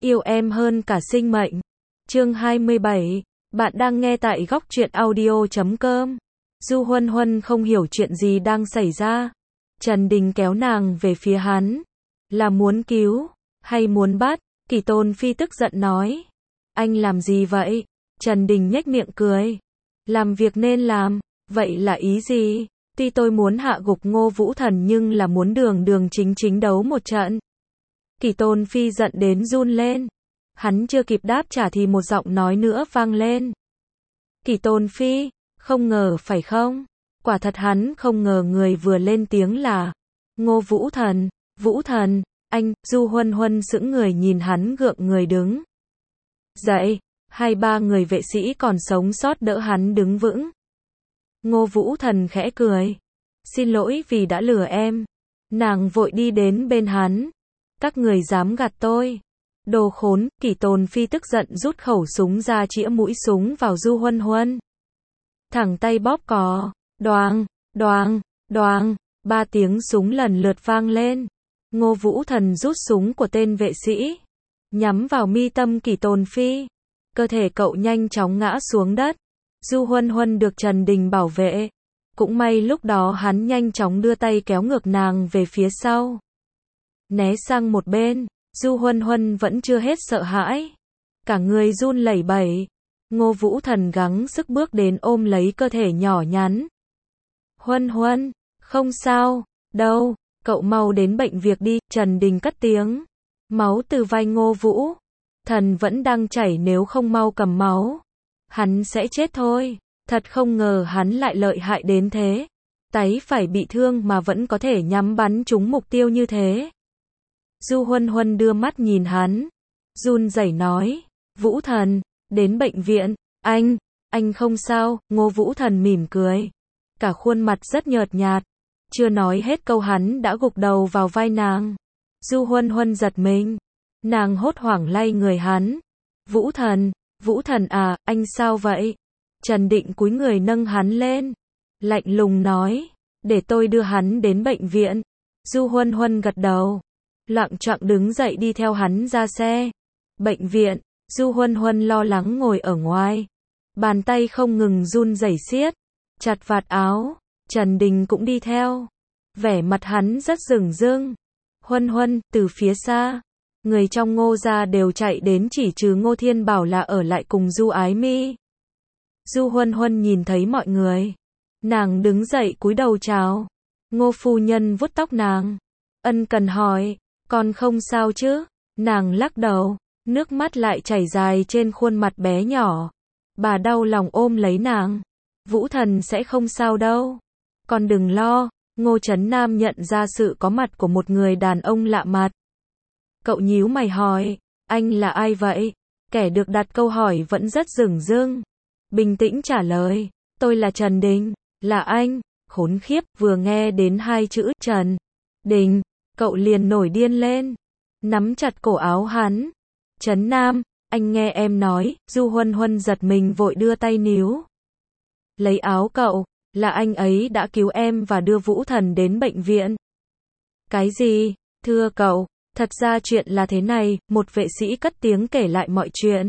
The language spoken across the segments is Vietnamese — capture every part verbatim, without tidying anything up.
Yêu em hơn cả sinh mệnh. Chương hai mươi bảy. Bạn đang nghe tại góc truyện audio chấm com. Du Huân Huân không hiểu chuyện gì đang xảy ra. Trần Đình kéo nàng về phía hắn. Là muốn cứu, hay muốn bắt? Kỷ Tôn Phi tức giận nói. Anh làm gì vậy? Trần Đình nhếch miệng cười. Làm việc nên làm. Vậy là ý gì? Tuy tôi muốn hạ gục Ngô Vũ Thần nhưng là muốn đường đường chính chính đấu một trận. Kỷ Tôn Phi giận đến run lên. Hắn chưa kịp đáp trả thì một giọng nói nữa vang lên. Kỷ Tôn Phi, không ngờ phải không? Quả thật hắn không ngờ người vừa lên tiếng là Ngô Vũ Thần. Vũ Thần, anh. Du Huân Huân sững người nhìn hắn gượng người đứng dậy. Hai ba người vệ sĩ còn sống sót đỡ hắn đứng vững. Ngô Vũ Thần khẽ cười. Xin lỗi vì đã lừa em. Nàng vội đi đến bên hắn. Các người dám gạt tôi. Đồ khốn. Kỷ Tôn Phi tức giận rút khẩu súng ra chĩa mũi súng vào Du Huân Huân. Thẳng tay bóp cò. Đoàng, đoàng, đoàng. Ba tiếng súng lần lượt vang lên. Ngô Vũ Thần rút súng của tên vệ sĩ, nhắm vào mi tâm Kỷ Tôn Phi. Cơ thể cậu nhanh chóng ngã xuống đất. Du Huân Huân được Trần Đình bảo vệ. Cũng may lúc đó hắn nhanh chóng đưa tay kéo ngược nàng về phía sau. Né sang một bên. Du Huân Huân vẫn chưa hết sợ hãi. Cả người run lẩy bẩy. Ngô Vũ Thần gắng sức bước đến ôm lấy cơ thể nhỏ nhắn. Huân Huân, không sao, đâu, cậu mau đến bệnh viện đi. Trần Đình cất tiếng. Máu từ vai Ngô Vũ Thần vẫn đang chảy, nếu không mau cầm máu, hắn sẽ chết thôi. Thật không ngờ hắn lại lợi hại đến thế. Tay phải bị thương mà vẫn có thể nhắm bắn trúng mục tiêu như thế. Du Huân Huân đưa mắt nhìn hắn, run rẩy nói, Vũ Thần, đến bệnh viện. Anh, anh không sao. Ngô Vũ Thần mỉm cười. Cả khuôn mặt rất nhợt nhạt. Chưa nói hết câu hắn đã gục đầu vào vai nàng. Du Huân Huân giật mình. Nàng hốt hoảng lay người hắn. Vũ Thần, Vũ Thần à, anh sao vậy? Trần Định cúi người nâng hắn lên. Lạnh lùng nói, để tôi đưa hắn đến bệnh viện. Du Huân Huân gật đầu. Loạng choạng đứng dậy đi theo hắn ra xe. Bệnh viện. Du Huân Huân lo lắng ngồi ở ngoài. Bàn tay không ngừng run rẩy siết chặt vạt áo. Trần Đình cũng đi theo. Vẻ mặt hắn rất rừng rưng. Huân Huân, từ phía xa, người trong Ngô gia đều chạy đến, chỉ trừ Ngô Thiên Bảo là ở lại cùng Du Ái Mi. Du Huân Huân nhìn thấy mọi người. Nàng đứng dậy cúi đầu chào. Ngô phu nhân vuốt tóc nàng. Ân cần hỏi, con không sao chứ? Nàng lắc đầu. Nước mắt lại chảy dài trên khuôn mặt bé nhỏ. Bà đau lòng ôm lấy nàng. Vũ Thần sẽ không sao đâu. Con đừng lo. Ngô Trấn Nam nhận ra sự có mặt của một người đàn ông lạ mặt. Cậu nhíu mày hỏi, anh là ai vậy? Kẻ được đặt câu hỏi vẫn rất dửng dưng. Bình tĩnh trả lời, tôi là Trần Đình. Là anh? Khốn khiếp, vừa nghe đến hai chữ Trần Đình, cậu liền nổi điên lên. Nắm chặt cổ áo hắn. Trấn Nam, anh nghe em nói. Du Huân Huân giật mình vội đưa tay níu lấy áo cậu. Là anh ấy đã cứu em và đưa Vũ Thần đến bệnh viện. Cái gì? Thưa cậu, thật ra chuyện là thế này. Một vệ sĩ cất tiếng kể lại mọi chuyện.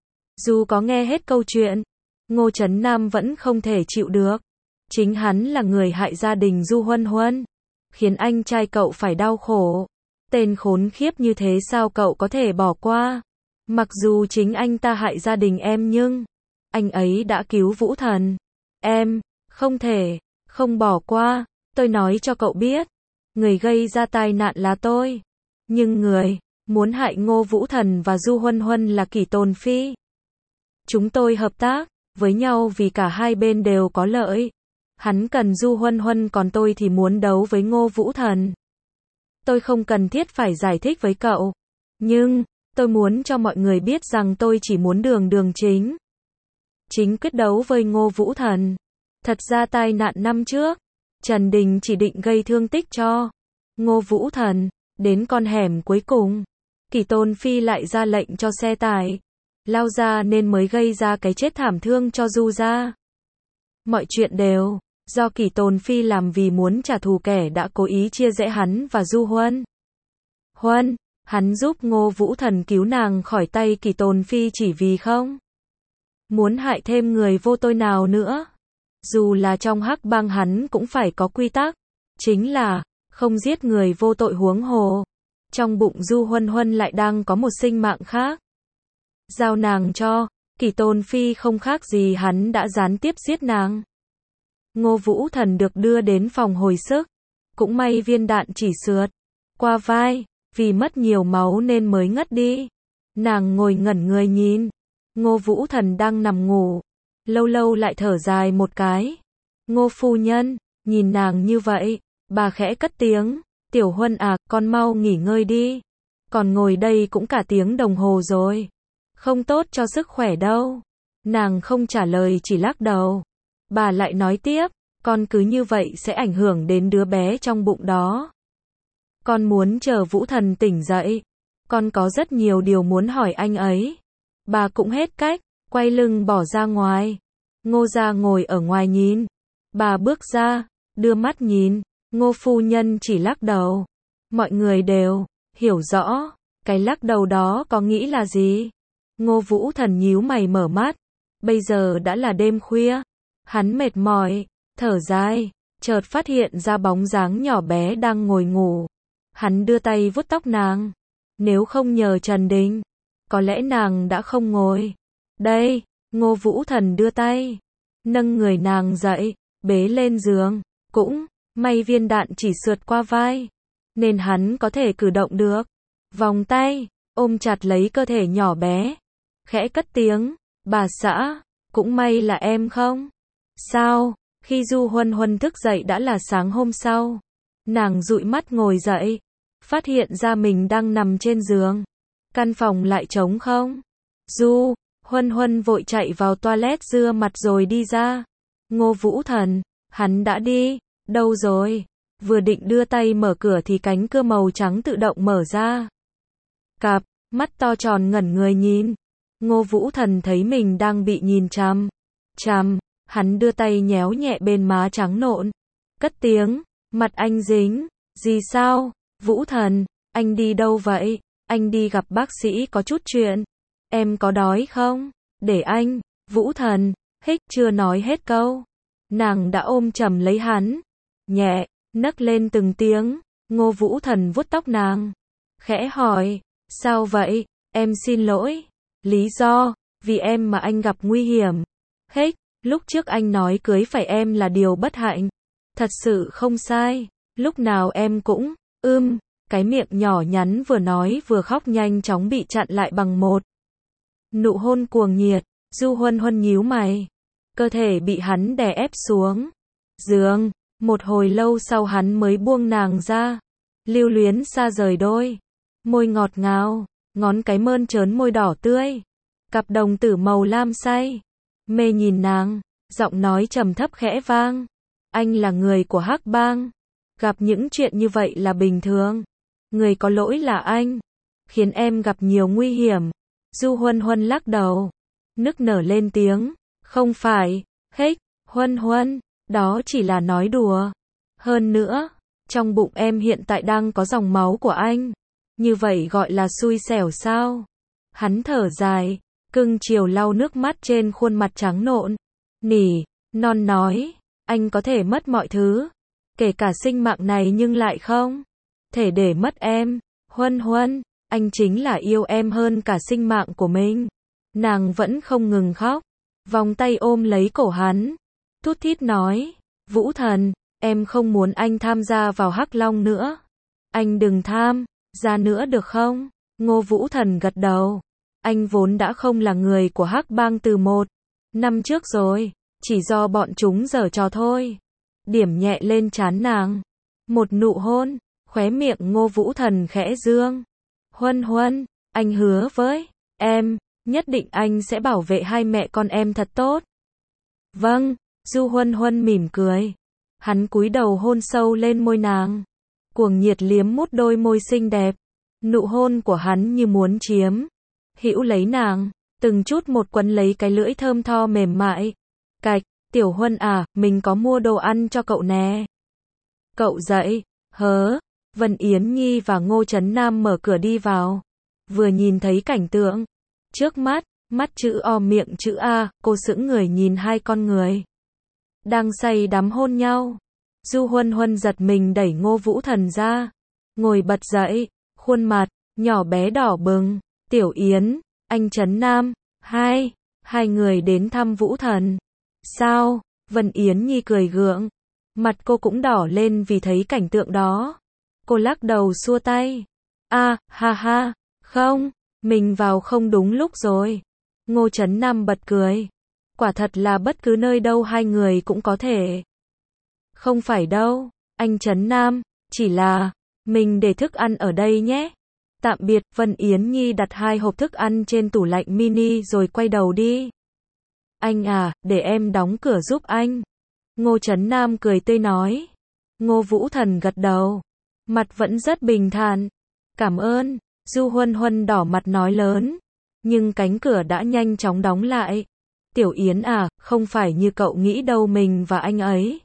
Dù có nghe hết câu chuyện, Ngô Trấn Nam vẫn không thể chịu được. Chính hắn là người hại gia đình Du Huân Huân, khiến anh trai cậu phải đau khổ. Tên khốn khiếp như thế sao cậu có thể bỏ qua? Mặc dù chính anh ta hại gia đình em nhưng anh ấy đã cứu Vũ Thần. Em không thể không bỏ qua. Tôi nói cho cậu biết, người gây ra tai nạn là tôi, nhưng người muốn hại Ngô Vũ Thần và Du Huân Huân là Kỷ Tôn Phi. Chúng tôi hợp tác với nhau vì cả hai bên đều có lợi. Hắn cần Du Huân Huân, còn tôi thì muốn đấu với Ngô Vũ Thần. Tôi không cần thiết phải giải thích với cậu, nhưng tôi muốn cho mọi người biết rằng tôi chỉ muốn đường đường chính chính quyết đấu với Ngô Vũ Thần. Thật ra tai nạn năm trước, Trần Đình chỉ định gây thương tích cho Ngô Vũ Thần. Đến con hẻm cuối cùng, Kỷ Tôn Phi lại ra lệnh cho xe tải lao ra nên mới gây ra cái chết thảm thương cho Du gia. Mọi chuyện đều do Kỷ Tôn Phi làm vì muốn trả thù kẻ đã cố ý chia rẽ hắn và Du Huân Huân. Hắn giúp Ngô Vũ Thần cứu nàng khỏi tay Kỷ Tồn Phi chỉ vì không muốn hại thêm người vô tội nào nữa. Dù là trong Hắc Bang hắn cũng phải có quy tắc, chính là không giết người vô tội, huống hồ trong bụng Du Huân Huân lại đang có một sinh mạng khác. Giao nàng cho Kỷ Tồn Phi không khác gì hắn đã gián tiếp giết nàng. Ngô Vũ Thần được đưa đến phòng hồi sức, cũng may viên đạn chỉ sượt qua vai, vì mất nhiều máu nên mới ngất đi. Nàng ngồi ngẩn người nhìn Ngô Vũ Thần đang nằm ngủ, lâu lâu lại thở dài một cái. Ngô phu nhân, nhìn nàng như vậy, bà khẽ cất tiếng, Tiểu Huân à, con mau nghỉ ngơi đi. Còn ngồi đây cũng cả tiếng đồng hồ rồi. Không tốt cho sức khỏe đâu. Nàng không trả lời, chỉ lắc đầu. Bà lại nói tiếp, con cứ như vậy sẽ ảnh hưởng đến đứa bé trong bụng đó. Con muốn chờ Vũ Thần tỉnh dậy. Con có rất nhiều điều muốn hỏi anh ấy. Bà cũng hết cách, quay lưng bỏ ra ngoài. Ngô gia ngồi ở ngoài nhìn. Bà bước ra, đưa mắt nhìn. Ngô phu nhân chỉ lắc đầu. Mọi người đều hiểu rõ, cái lắc đầu đó có nghĩ là gì. Ngô Vũ Thần nhíu mày mở mắt. Bây giờ đã là đêm khuya. Hắn mệt mỏi, thở dài, chợt phát hiện ra bóng dáng nhỏ bé đang ngồi ngủ. Hắn đưa tay vuốt tóc nàng. Nếu không nhờ Trần Đình, có lẽ nàng đã không ngồi đây. Ngô Vũ Thần đưa tay, nâng người nàng dậy, bế lên giường. Cũng may viên đạn chỉ sượt qua vai, nên hắn có thể cử động được. Vòng tay ôm chặt lấy cơ thể nhỏ bé, khẽ cất tiếng, bà xã, cũng may là em không sao. Khi Du Huân Huân thức dậy đã là sáng hôm sau. Nàng dụi mắt ngồi dậy, phát hiện ra mình đang nằm trên giường. Căn phòng lại trống không. Du Huân Huân vội chạy vào toilet rửa mặt rồi đi ra. Ngô Vũ Thần, hắn đã đi đâu rồi? Vừa định đưa tay mở cửa thì cánh cửa màu trắng tự động mở ra. Cặp mắt to tròn ngẩn người nhìn. Ngô Vũ Thần thấy mình đang bị nhìn chằm chằm, hắn đưa tay nhéo nhẹ bên má trắng nộn, cất tiếng, mặt anh dính. Gì sao? Vũ Thần, anh đi đâu vậy? Anh đi gặp bác sĩ có chút chuyện. Em có đói không? Để anh. Vũ Thần hích chưa nói hết câu, nàng đã ôm chầm lấy hắn, nhẹ nấc lên từng tiếng. Ngô Vũ Thần vuốt tóc nàng, khẽ hỏi, sao vậy? Em xin lỗi. Lý do, vì em mà anh gặp nguy hiểm. Hích, lúc trước anh nói cưới phải em là điều bất hạnh. Thật sự không sai. Lúc nào em cũng, ưm, cái miệng nhỏ nhắn vừa nói vừa khóc nhanh chóng bị chặn lại bằng một nụ hôn cuồng nhiệt. Du Huân Huân nhíu mày, cơ thể bị hắn đè ép xuống giường. Một hồi lâu sau hắn mới buông nàng ra, lưu luyến xa rời đôi môi ngọt ngào, ngón cái mơn trớn môi đỏ tươi, cặp đồng tử màu lam say mê nhìn nàng, giọng nói trầm thấp khẽ vang, anh là người của Hắc Bang, gặp những chuyện như vậy là bình thường. Người có lỗi là anh, khiến em gặp nhiều nguy hiểm. Du Huân Huân lắc đầu, nức nở lên tiếng, không phải. Hích, Huân Huân, đó chỉ là nói đùa. Hơn nữa, trong bụng em hiện tại đang có dòng máu của anh. Như vậy gọi là xui xẻo sao? Hắn thở dài, cưng chiều lau nước mắt trên khuôn mặt trắng nộn. Nỉ non nói, anh có thể mất mọi thứ, kể cả sinh mạng này, nhưng lại không thể để mất em. Huân Huân, anh chính là yêu em hơn cả sinh mạng của mình. Nàng vẫn không ngừng khóc, vòng tay ôm lấy cổ hắn, thút thít nói, Vũ Thần, em không muốn anh tham gia vào Hắc Long nữa. Anh đừng tham gia nữa được không? Ngô Vũ Thần gật đầu. Anh vốn đã không là người của Hắc Bang từ một năm trước rồi, chỉ do bọn chúng giở trò thôi. Điểm nhẹ lên trán nàng, một nụ hôn, khóe miệng Ngô Vũ Thần khẽ dương. Huân Huân, anh hứa với em, nhất định anh sẽ bảo vệ hai mẹ con em thật tốt. Vâng. Du Huân Huân mỉm cười. Hắn cúi đầu hôn sâu lên môi nàng, cuồng nhiệt liếm mút đôi môi xinh đẹp. Nụ hôn của hắn như muốn chiếm hữu lấy nàng, từng chút một quấn lấy cái lưỡi thơm tho mềm mại. Cạch, Tiểu Huân à, mình có mua đồ ăn cho cậu nè. Cậu dậy, hớ, Vân Yến Nhi và Ngô Trấn Nam mở cửa đi vào. Vừa nhìn thấy cảnh tượng trước mắt, mắt chữ O miệng chữ A, cô sững người nhìn hai con người đang say đắm hôn nhau. Du Huân Huân giật mình đẩy Ngô Vũ Thần ra, ngồi bật dậy, khuôn mặt nhỏ bé đỏ bừng. Tiểu Yến, anh Trấn Nam, hai, hai người đến thăm Vũ Thần. Sao? Vân Yến Nhi cười gượng, mặt cô cũng đỏ lên vì thấy cảnh tượng đó. Cô lắc đầu xua tay. A, ha ha, không, mình vào không đúng lúc rồi. Ngô Trấn Nam bật cười. Quả thật là bất cứ nơi đâu hai người cũng có thể. Không phải đâu, anh Trấn Nam, chỉ là, mình để thức ăn ở đây nhé. Tạm biệt. Vân Yến Nhi đặt hai hộp thức ăn trên tủ lạnh mini rồi quay đầu đi. Anh à, để em đóng cửa giúp anh. Ngô Trấn Nam cười tươi nói. Ngô Vũ Thần gật đầu, mặt vẫn rất bình thản. Cảm ơn. Du Huân Huân đỏ mặt nói lớn, nhưng cánh cửa đã nhanh chóng đóng lại. Tiểu Yến à, không phải như cậu nghĩ đâu, mình và anh ấy.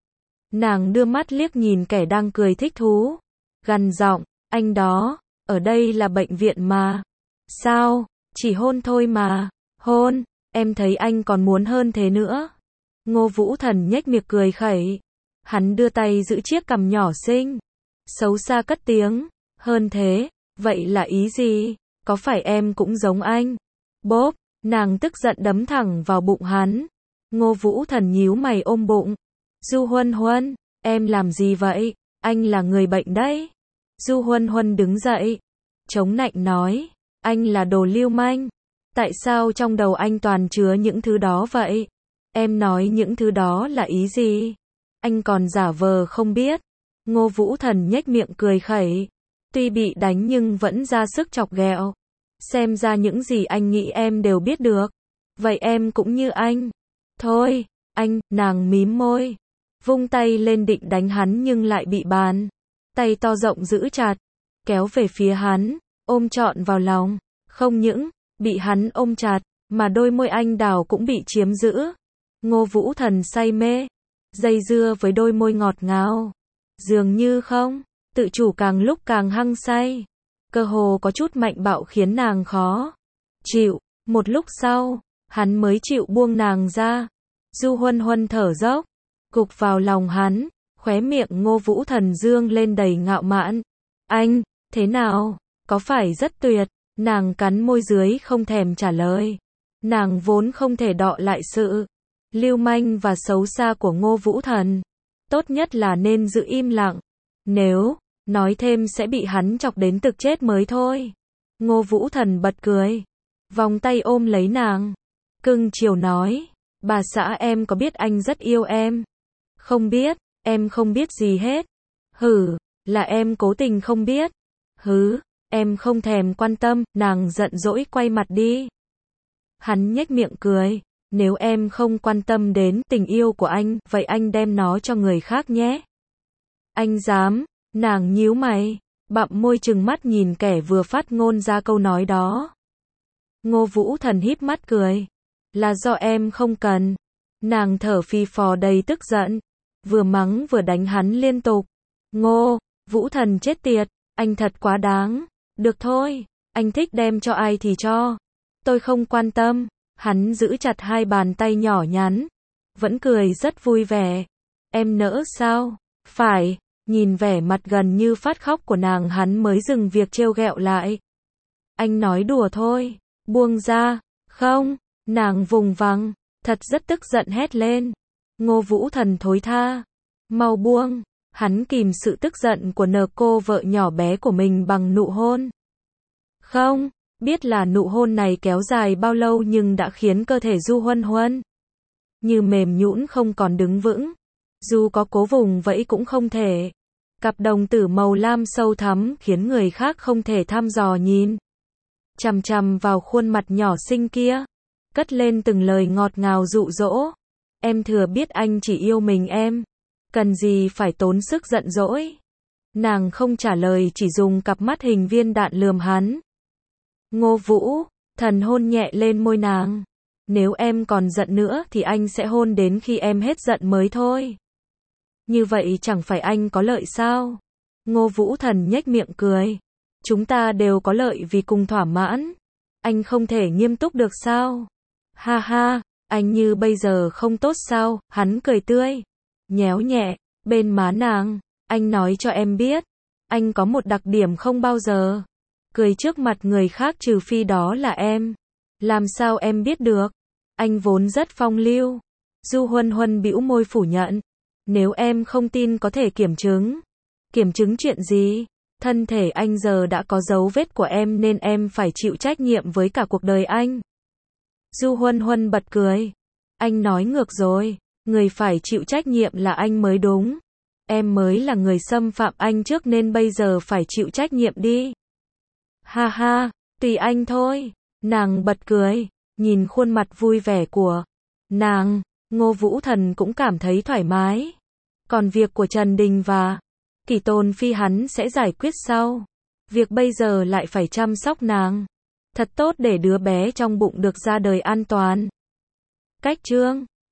Nàng đưa mắt liếc nhìn kẻ đang cười thích thú, gằn giọng, anh đó, ở đây là bệnh viện mà. Sao, chỉ hôn thôi mà. Hôn, em thấy anh còn muốn hơn thế nữa. Ngô Vũ Thần nhếch miệng cười khẩy. Hắn đưa tay giữ chiếc cằm nhỏ xinh, xấu xa cất tiếng, hơn thế, vậy là ý gì? Có phải em cũng giống anh? Bốp, nàng tức giận đấm thẳng vào bụng hắn. Ngô Vũ Thần nhíu mày ôm bụng. Du Huân Huân, em làm gì vậy? Anh là người bệnh đấy. Du Huân Huân đứng dậy, chống nạnh nói, anh là đồ lưu manh. Tại sao trong đầu anh toàn chứa những thứ đó vậy? Em nói những thứ đó là ý gì? Anh còn giả vờ không biết. Ngô Vũ Thần nhếch miệng cười khẩy. Tuy bị đánh nhưng vẫn ra sức chọc ghẹo. Xem ra những gì anh nghĩ em đều biết được. Vậy em cũng như anh. Thôi, anh, nàng mím môi, vung tay lên định đánh hắn nhưng lại bị bàn tay to rộng giữ chặt, kéo về phía hắn, ôm trọn vào lòng. Không những bị hắn ôm chặt, mà đôi môi anh đào cũng bị chiếm giữ. Ngô Vũ Thần say mê, dây dưa với đôi môi ngọt ngào. Dường như không tự chủ, càng lúc càng hăng say. Cơ hồ có chút mạnh bạo khiến nàng khó chịu. Một lúc sau, hắn mới chịu buông nàng ra. Du Huân Huân thở dốc, gục vào lòng hắn, khóe miệng Ngô Vũ Thần dương lên đầy ngạo mạn. Anh, thế nào? Có phải rất tuyệt? Nàng cắn môi dưới không thèm trả lời. Nàng vốn không thể đọ lại sự lưu manh và xấu xa của Ngô Vũ Thần. Tốt nhất là nên giữ im lặng. Nếu nói thêm sẽ bị hắn chọc đến thực chết mới thôi. Ngô Vũ Thần bật cười, vòng tay ôm lấy nàng, cưng chiều nói, bà xã em có biết anh rất yêu em? Không biết, em không biết gì hết. Hử, là em cố tình không biết. Hứ, em không thèm quan tâm. Nàng giận dỗi quay mặt đi. Hắn nhếch miệng cười, nếu em không quan tâm đến tình yêu của anh, vậy anh đem nó cho người khác nhé. Anh dám? Nàng nhíu mày, bặm môi trừng mắt nhìn kẻ vừa phát ngôn ra câu nói đó. Ngô Vũ Thần híp mắt cười, là do em không cần. Nàng thở phì phò đầy tức giận, vừa mắng vừa đánh hắn liên tục. Ngô Vũ Thần chết tiệt, anh thật quá đáng. Được thôi, anh thích đem cho ai thì cho, tôi không quan tâm. Hắn giữ chặt hai bàn tay nhỏ nhắn, vẫn cười rất vui vẻ. Em nỡ sao? Phải. Nhìn vẻ mặt gần như phát khóc của nàng, hắn mới dừng việc trêu ghẹo lại. Anh nói đùa thôi, buông ra. Không. Nàng vùng vằng, thật rất tức giận hét lên. Ngô Vũ Thần thối tha, mau buông. Hắn kìm sự tức giận của nờ cô vợ nhỏ bé của mình bằng nụ hôn. Không biết là nụ hôn này kéo dài bao lâu nhưng đã khiến cơ thể Du Huân Huân như mềm nhũn không còn đứng vững. Dù có cố vùng vẫy cũng không thể. Cặp đồng tử màu lam sâu thắm khiến người khác không thể thăm dò nhìn chằm chằm vào khuôn mặt nhỏ xinh kia, cất lên từng lời ngọt ngào dụ dỗ. Em thừa biết anh chỉ yêu mình em, cần gì phải tốn sức giận dỗi. Nàng không trả lời, chỉ dùng cặp mắt hình viên đạn lườm hắn. Ngô Vũ Thần hôn nhẹ lên môi nàng. Nếu em còn giận nữa thì anh sẽ hôn đến khi em hết giận mới thôi. Như vậy chẳng phải anh có lợi sao? Ngô Vũ Thần nhếch miệng cười. Chúng ta đều có lợi vì cùng thỏa mãn. Anh không thể nghiêm túc được sao? Ha ha, anh như bây giờ không tốt sao? Hắn cười tươi, nhéo nhẹ bên má nàng. Anh nói cho em biết, anh có một đặc điểm không bao giờ cười trước mặt người khác trừ phi đó là em. Làm sao em biết được? Anh vốn rất phong lưu. Du Huân Huân bĩu môi phủ nhận. Nếu em không tin có thể kiểm chứng. Kiểm chứng chuyện gì? Thân thể anh giờ đã có dấu vết của em nên em phải chịu trách nhiệm với cả cuộc đời anh. Du Huân Huân bật cười. Anh nói ngược rồi. Người phải chịu trách nhiệm là anh mới đúng. Em mới là người xâm phạm anh trước nên bây giờ phải chịu trách nhiệm đi. Ha ha, tùy anh thôi. Nàng bật cười, nhìn khuôn mặt vui vẻ của nàng, Ngô Vũ Thần cũng cảm thấy thoải mái. Còn việc của Trần Đình và Kỷ Tồn Phi hắn sẽ giải quyết sau. Việc bây giờ lại phải chăm sóc nàng thật tốt để đứa bé trong bụng được ra đời an toàn. Cách chương